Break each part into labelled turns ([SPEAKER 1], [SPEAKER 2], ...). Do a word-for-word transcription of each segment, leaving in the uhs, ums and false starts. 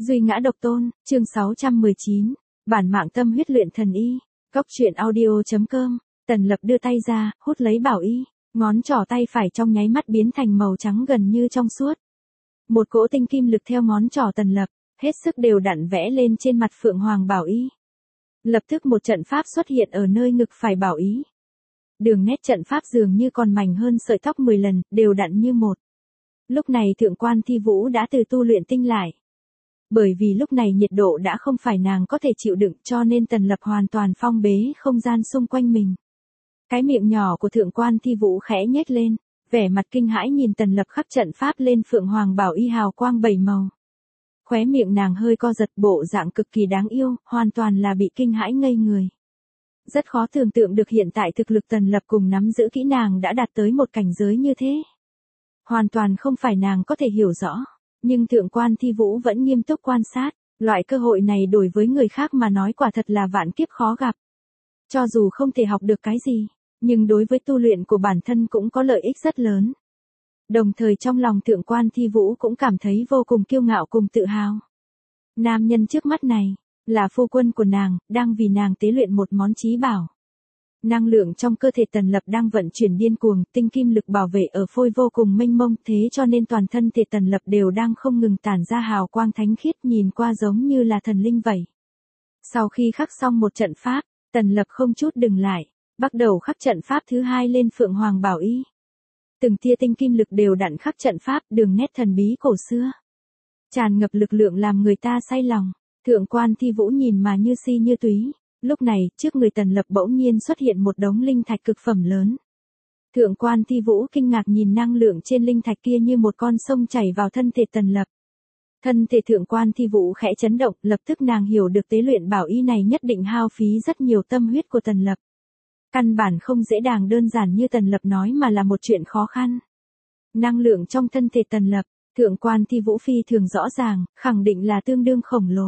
[SPEAKER 1] Duy ngã độc tôn, chương sáu trăm mười chín, bản mạng tâm huyết luyện thần y, cốc truyện audio.com, Tần Lập đưa tay ra, hút lấy bảo y, ngón trỏ tay phải trong nháy mắt biến thành màu trắng gần như trong suốt. Một cỗ tinh kim lực theo ngón trỏ Tần Lập, hết sức đều đặn vẽ lên trên mặt phượng hoàng bảo y. Lập tức một trận pháp xuất hiện ở nơi ngực phải bảo y. Đường nét trận pháp dường như còn mảnh hơn sợi tóc mười lần, đều đặn như một. Lúc này thượng quan Thi Vũ đã từ tu luyện tinh lại. Bởi vì lúc này nhiệt độ đã không phải nàng có thể chịu đựng cho nên Tần Lập hoàn toàn phong bế không gian xung quanh mình. Cái miệng nhỏ của thượng quan Thi Vũ khẽ nhếch lên, vẻ mặt kinh hãi nhìn Tần Lập khắc trận pháp lên phượng hoàng bảo y hào quang bảy màu. Khóe miệng nàng hơi co giật, bộ dạng cực kỳ đáng yêu, hoàn toàn là bị kinh hãi ngây người. Rất khó tưởng tượng được hiện tại thực lực Tần Lập cùng nắm giữ kỹ nàng đã đạt tới một cảnh giới như thế. Hoàn toàn không phải nàng có thể hiểu rõ. Nhưng thượng quan Thi Vũ vẫn nghiêm túc quan sát, loại cơ hội này đối với người khác mà nói quả thật là vạn kiếp khó gặp. Cho dù không thể học được cái gì, nhưng đối với tu luyện của bản thân cũng có lợi ích rất lớn. Đồng thời trong lòng thượng quan Thi Vũ cũng cảm thấy vô cùng kiêu ngạo cùng tự hào. Nam nhân trước mắt này, là phu quân của nàng, đang vì nàng tế luyện một món chí bảo. Năng lượng trong cơ thể Tần Lập đang vận chuyển điên cuồng, tinh kim lực bảo vệ ở phôi vô cùng mênh mông, thế cho nên toàn thân thể Tần Lập đều đang không ngừng tản ra hào quang thánh khiết, nhìn qua giống như là thần linh vậy. Sau khi khắc xong một trận pháp, Tần Lập không chút dừng lại, bắt đầu khắc trận pháp thứ hai lên phượng hoàng bảo y. Từng tia tinh kim lực đều đặn khắc trận pháp, đường nét thần bí cổ xưa, tràn ngập lực lượng làm người ta say lòng. Thượng quan Thi Vũ nhìn mà như si như túy. Lúc này, trước người Tần Lập bỗng nhiên xuất hiện một đống linh thạch cực phẩm lớn. Thượng quan Thi Vũ kinh ngạc nhìn năng lượng trên linh thạch kia như một con sông chảy vào thân thể Tần Lập. Thân thể thượng quan Thi Vũ khẽ chấn động, lập tức nàng hiểu được tế luyện bảo y này nhất định hao phí rất nhiều tâm huyết của Tần Lập. Căn bản không dễ dàng đơn giản như Tần Lập nói mà là một chuyện khó khăn. Năng lượng trong thân thể Tần Lập, thượng quan Thi Vũ phi thường rõ ràng, khẳng định là tương đương khổng lồ.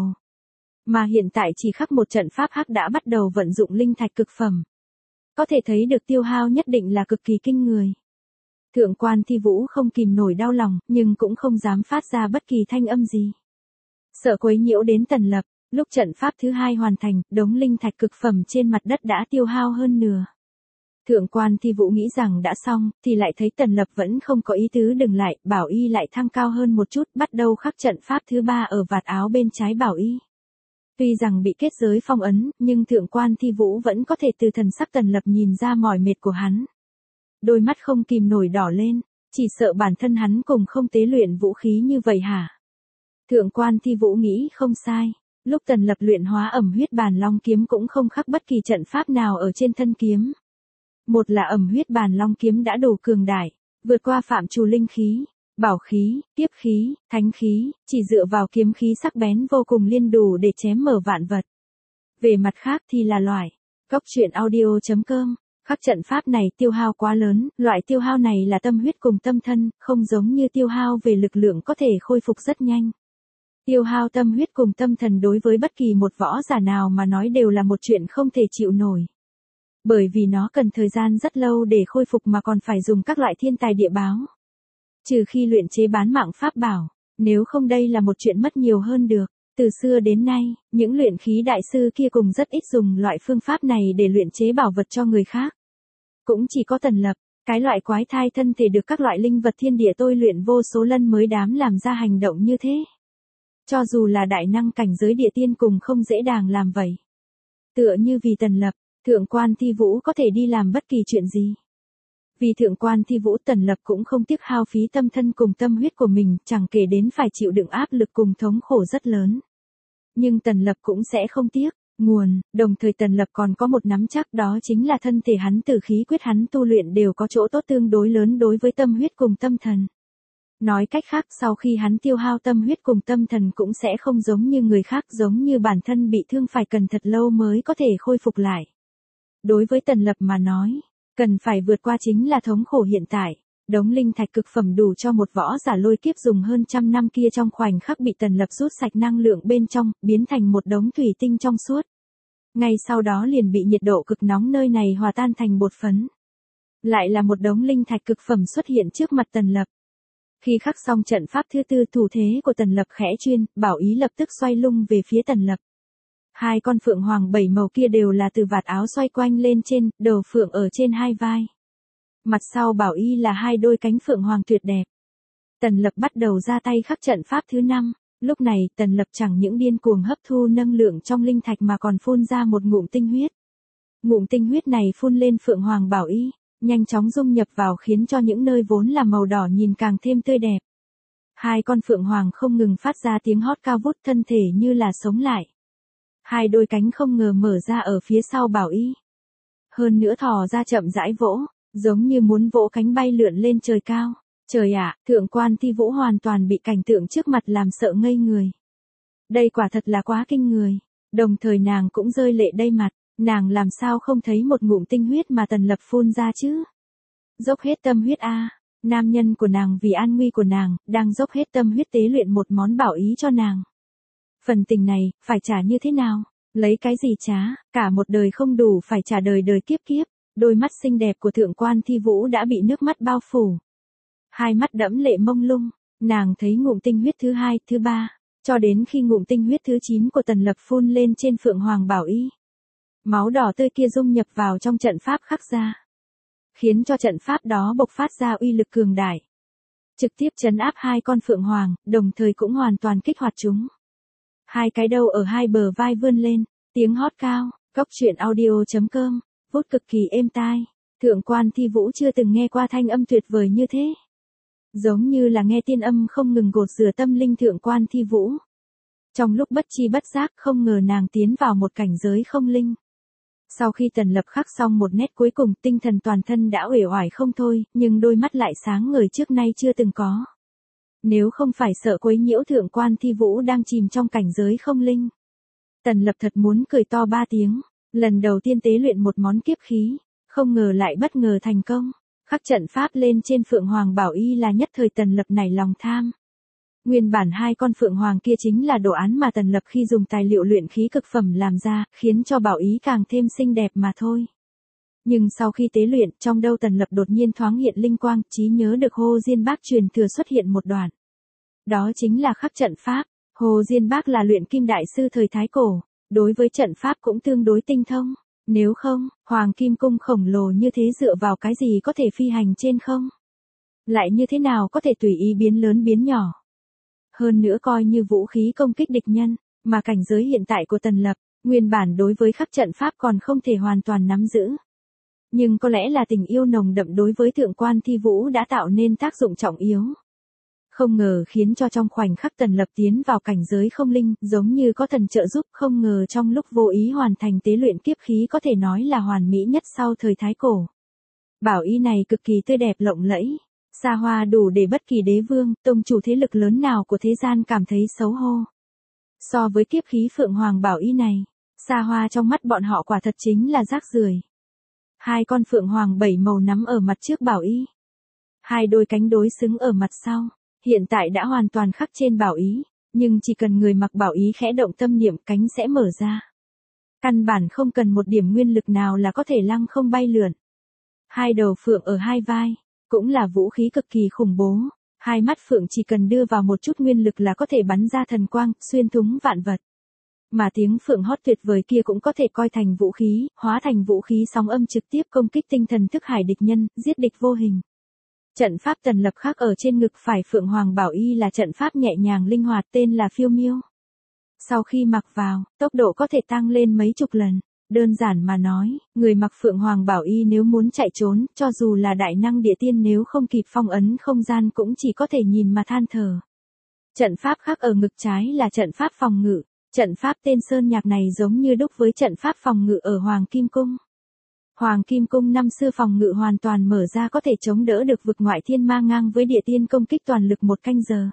[SPEAKER 1] Mà hiện tại chỉ khắc một trận pháp hắc đã bắt đầu vận dụng linh thạch cực phẩm. Có thể thấy được tiêu hao nhất định là cực kỳ kinh người. Thượng quan Thi Vũ không kìm nổi đau lòng, nhưng cũng không dám phát ra bất kỳ thanh âm gì. Sợ quấy nhiễu đến Tần Lập, lúc trận pháp thứ hai hoàn thành, đống linh thạch cực phẩm trên mặt đất đã tiêu hao hơn nửa. Thượng quan Thi Vũ nghĩ rằng đã xong, thì lại thấy Tần Lập vẫn không có ý tứ dừng lại, bảo y lại thăng cao hơn một chút, bắt đầu khắc trận pháp thứ ba ở vạt áo bên trái bảo y. Tuy rằng bị kết giới phong ấn, nhưng thượng quan Thi Vũ vẫn có thể từ thần sắc Tần Lập nhìn ra mỏi mệt của hắn. Đôi mắt không kìm nổi đỏ lên, chỉ sợ bản thân hắn cùng không tế luyện vũ khí như vậy hả? Thượng quan Thi Vũ nghĩ không sai, lúc Tần Lập luyện hóa ẩm huyết bàn long kiếm cũng không khắc bất kỳ trận pháp nào ở trên thân kiếm. Một là ẩm huyết bàn long kiếm đã đủ cường đại, vượt qua phạm trù linh khí, bảo khí, tiếp khí, thánh khí, chỉ dựa vào kiếm khí sắc bén vô cùng liên đủ để chém mở vạn vật. Về mặt khác thì là loại, cốc truyện audio.com, khắc trận pháp này tiêu hao quá lớn, loại tiêu hao này là tâm huyết cùng tâm thân, không giống như tiêu hao về lực lượng có thể khôi phục rất nhanh. Tiêu hao tâm huyết cùng tâm thần đối với bất kỳ một võ giả nào mà nói đều là một chuyện không thể chịu nổi. Bởi vì nó cần thời gian rất lâu để khôi phục mà còn phải dùng các loại thiên tài địa báo. Trừ khi luyện chế bán mạng pháp bảo, nếu không đây là một chuyện mất nhiều hơn được. Từ xưa đến nay, những luyện khí đại sư kia cùng rất ít dùng loại phương pháp này để luyện chế bảo vật cho người khác. Cũng chỉ có Tần Lập, cái loại quái thai thân thể được các loại linh vật thiên địa tôi luyện vô số lần mới dám làm ra hành động như thế. Cho dù là đại năng cảnh giới địa tiên cùng không dễ dàng làm vậy. Tựa như vì Tần Lập, thượng quan Thi Vũ có thể đi làm bất kỳ chuyện gì. Vì thượng quan Thi Vũ, Tần Lập cũng không tiếc hao phí tâm thân cùng tâm huyết của mình, chẳng kể đến phải chịu đựng áp lực cùng thống khổ rất lớn. Nhưng Tần Lập cũng sẽ không tiếc, nguồn, đồng thời Tần Lập còn có một nắm chắc, đó chính là thân thể hắn tử khí quyết hắn tu luyện đều có chỗ tốt tương đối lớn đối với tâm huyết cùng tâm thần. Nói cách khác, sau khi hắn tiêu hao tâm huyết cùng tâm thần cũng sẽ không giống như người khác, giống như bản thân bị thương phải cần thật lâu mới có thể khôi phục lại. Đối với Tần Lập mà nói, cần phải vượt qua chính là thống khổ hiện tại. Đống linh thạch cực phẩm đủ cho một võ giả lôi kiếp dùng hơn trăm năm kia trong khoảnh khắc bị Tần Lập rút sạch năng lượng bên trong, biến thành một đống thủy tinh trong suốt. Ngay sau đó liền bị nhiệt độ cực nóng nơi này hòa tan thành bột phấn. Lại là một đống linh thạch cực phẩm xuất hiện trước mặt Tần Lập. Khi khắc xong trận pháp thứ tư, thủ thế của Tần Lập khẽ chuyên, Bảo Ý lập tức xoay lung về phía Tần Lập. Hai con phượng hoàng bảy màu kia đều là từ vạt áo xoay quanh lên trên, đầu phượng ở trên hai vai. Mặt sau Bảo Y là hai đôi cánh phượng hoàng tuyệt đẹp. Tần Lập bắt đầu ra tay khắc trận pháp thứ năm. Lúc này, Tần Lập chẳng những điên cuồng hấp thu năng lượng trong linh thạch mà còn phun ra một ngụm tinh huyết. Ngụm tinh huyết này phun lên phượng hoàng Bảo Y, nhanh chóng dung nhập vào khiến cho những nơi vốn là màu đỏ nhìn càng thêm tươi đẹp. Hai con phượng hoàng không ngừng phát ra tiếng hót cao vút, thân thể như là sống lại. Hai đôi cánh không ngờ mở ra ở phía sau Bảo Y. Hơn nữa thò ra chậm rãi vỗ, giống như muốn vỗ cánh bay lượn lên trời cao. Trời ạ, Thượng Quan Thi Vũ hoàn toàn bị cảnh tượng trước mặt làm sợ ngây người. Đây quả thật là quá kinh người. Đồng thời nàng cũng rơi lệ đầy mặt, nàng làm sao không thấy một ngụm tinh huyết mà Tần Lập phun ra chứ? Dốc hết tâm huyết a, nam nhân của nàng vì an nguy của nàng, đang dốc hết tâm huyết tế luyện một món bảo ý cho nàng. Phần tình này, phải trả như thế nào? Lấy cái gì trả? Cả một đời không đủ, phải trả đời đời kiếp kiếp. Đôi mắt xinh đẹp của Thượng Quan Thi Vũ đã bị nước mắt bao phủ. Hai mắt đẫm lệ mông lung, nàng thấy ngụm tinh huyết thứ hai, thứ ba, cho đến khi ngụm tinh huyết thứ chín của Tần Lập phun lên trên phượng hoàng Bảo Y. Máu đỏ tươi kia dung nhập vào trong trận pháp khắc ra, khiến cho trận pháp đó bộc phát ra uy lực cường đại, trực tiếp trấn áp hai con phượng hoàng, đồng thời cũng hoàn toàn kích hoạt chúng. Hai cái đầu ở hai bờ vai vươn lên, tiếng hót cao, cốc truyện audio chấm com, vút cực kỳ êm tai. Thượng Quan Thi Vũ chưa từng nghe qua thanh âm tuyệt vời như thế. Giống như là nghe tiên âm không ngừng gột rửa tâm linh Thượng Quan Thi Vũ. Trong lúc bất chi bất giác không ngờ nàng tiến vào một cảnh giới không linh. Sau khi Tần Lập khắc xong một nét cuối cùng, tinh thần toàn thân đã uể oải không thôi, nhưng đôi mắt lại sáng ngời trước nay chưa từng có. Nếu không phải sợ quấy nhiễu Thượng Quan Thi Vũ đang chìm trong cảnh giới không linh, Tần Lập thật muốn cười to ba tiếng. Lần đầu tiên tế luyện một món kiếp khí, không ngờ lại bất ngờ thành công. Khắc trận pháp lên trên phượng hoàng Bảo Y là nhất thời Tần Lập nảy lòng tham. Nguyên bản hai con phượng hoàng kia chính là đồ án mà Tần Lập khi dùng tài liệu luyện khí cực phẩm làm ra, khiến cho Bảo Y càng thêm xinh đẹp mà thôi. Nhưng sau khi tế luyện, trong đầu Tần Lập đột nhiên thoáng hiện linh quang, trí nhớ được Hồ Diên Bác truyền thừa xuất hiện một đoạn. Đó chính là khắc trận pháp. Hồ Diên Bác là luyện kim đại sư thời Thái Cổ, đối với trận pháp cũng tương đối tinh thông. Nếu không, Hoàng Kim Cung khổng lồ như thế dựa vào cái gì có thể phi hành trên không? Lại như thế nào có thể tùy ý biến lớn biến nhỏ? Hơn nữa coi như vũ khí công kích địch nhân, mà cảnh giới hiện tại của Tần Lập, nguyên bản đối với khắc trận pháp còn không thể hoàn toàn nắm giữ. Nhưng có lẽ là tình yêu nồng đậm đối với Thượng Quan Thi Vũ đã tạo nên tác dụng trọng yếu. Không ngờ khiến cho trong khoảnh khắc Tần Lập tiến vào cảnh giới không linh, giống như có thần trợ giúp, không ngờ trong lúc vô ý hoàn thành tế luyện kiếp khí có thể nói là hoàn mỹ nhất sau thời Thái Cổ. Bảo Y này cực kỳ tươi đẹp lộng lẫy, xa hoa đủ để bất kỳ đế vương, tông chủ thế lực lớn nào của thế gian cảm thấy xấu hổ. So với kiếp khí phượng hoàng Bảo Y này, xa hoa trong mắt bọn họ quả thật chính là rác rưởi. Hai con phượng hoàng bảy màu nắm ở mặt trước Bảo Y, hai đôi cánh đối xứng ở mặt sau. Hiện tại đã hoàn toàn khắc trên Bảo Y, nhưng chỉ cần người mặc Bảo Y khẽ động tâm niệm, cánh sẽ mở ra. Căn bản không cần một điểm nguyên lực nào là có thể lăng không bay lượn. Hai đầu phượng ở hai vai, cũng là vũ khí cực kỳ khủng bố. Hai mắt phượng chỉ cần đưa vào một chút nguyên lực là có thể bắn ra thần quang, xuyên thủng vạn vật. Mà tiếng phượng hót tuyệt vời kia cũng có thể coi thành vũ khí, hóa thành vũ khí sóng âm trực tiếp công kích tinh thần thức hải địch nhân, giết địch vô hình. Trận pháp Tần Lập khắc ở trên ngực phải phượng hoàng Bảo Y là trận pháp nhẹ nhàng linh hoạt tên là phiêu miêu. Sau khi mặc vào, tốc độ có thể tăng lên mấy chục lần. Đơn giản mà nói, người mặc phượng hoàng Bảo Y nếu muốn chạy trốn, cho dù là đại năng địa tiên nếu không kịp phong ấn không gian cũng chỉ có thể nhìn mà than thở. Trận pháp khắc ở ngực trái là trận pháp phòng ngự. Trận pháp tên Sơn Nhạc này giống như đúc với trận pháp phòng ngự ở Hoàng Kim Cung. Hoàng Kim Cung năm xưa phòng ngự hoàn toàn mở ra có thể chống đỡ được vực ngoại thiên ma ngang với địa tiên công kích toàn lực một canh giờ.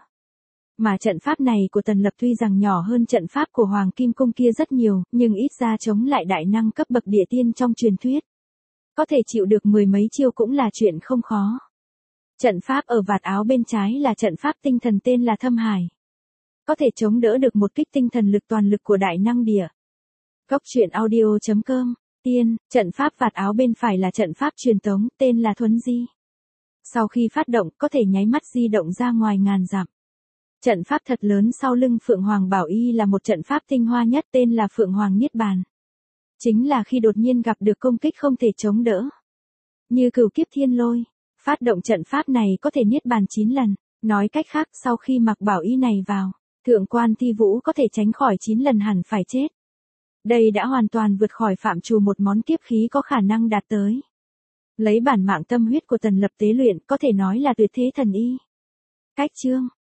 [SPEAKER 1] Mà trận pháp này của Tần Lập tuy rằng nhỏ hơn trận pháp của Hoàng Kim Cung kia rất nhiều, nhưng ít ra chống lại đại năng cấp bậc địa tiên trong truyền thuyết. Có thể chịu được mười mấy chiêu cũng là chuyện không khó. Trận pháp ở vạt áo bên trái là trận pháp tinh thần tên là Thâm Hải. Có thể chống đỡ được một kích tinh thần lực toàn lực của đại năng địa. Cốc truyện audio chấm com. Tiên, trận pháp vạt áo bên phải là trận pháp truyền tống, tên là Thuấn Di. Sau khi phát động, có thể nháy mắt di động ra ngoài ngàn dặm. Trận pháp thật lớn sau lưng Phượng Hoàng Bảo Y là một trận pháp tinh hoa nhất, tên là Phượng Hoàng Niết Bàn. Chính là khi đột nhiên gặp được công kích không thể chống đỡ, như Cửu Kiếp Thiên Lôi, phát động trận pháp này có thể niết bàn chín lần. Nói cách khác, sau khi mặc bảo y này vào, Thượng Quan Thi Vũ có thể tránh khỏi chín lần hẳn phải chết. Đây đã hoàn toàn vượt khỏi phạm trù một món kiếp khí có khả năng đạt tới. Lấy bản mạng tâm huyết của Tần Lập tế luyện, có thể nói là tuyệt thế thần y. Cách chương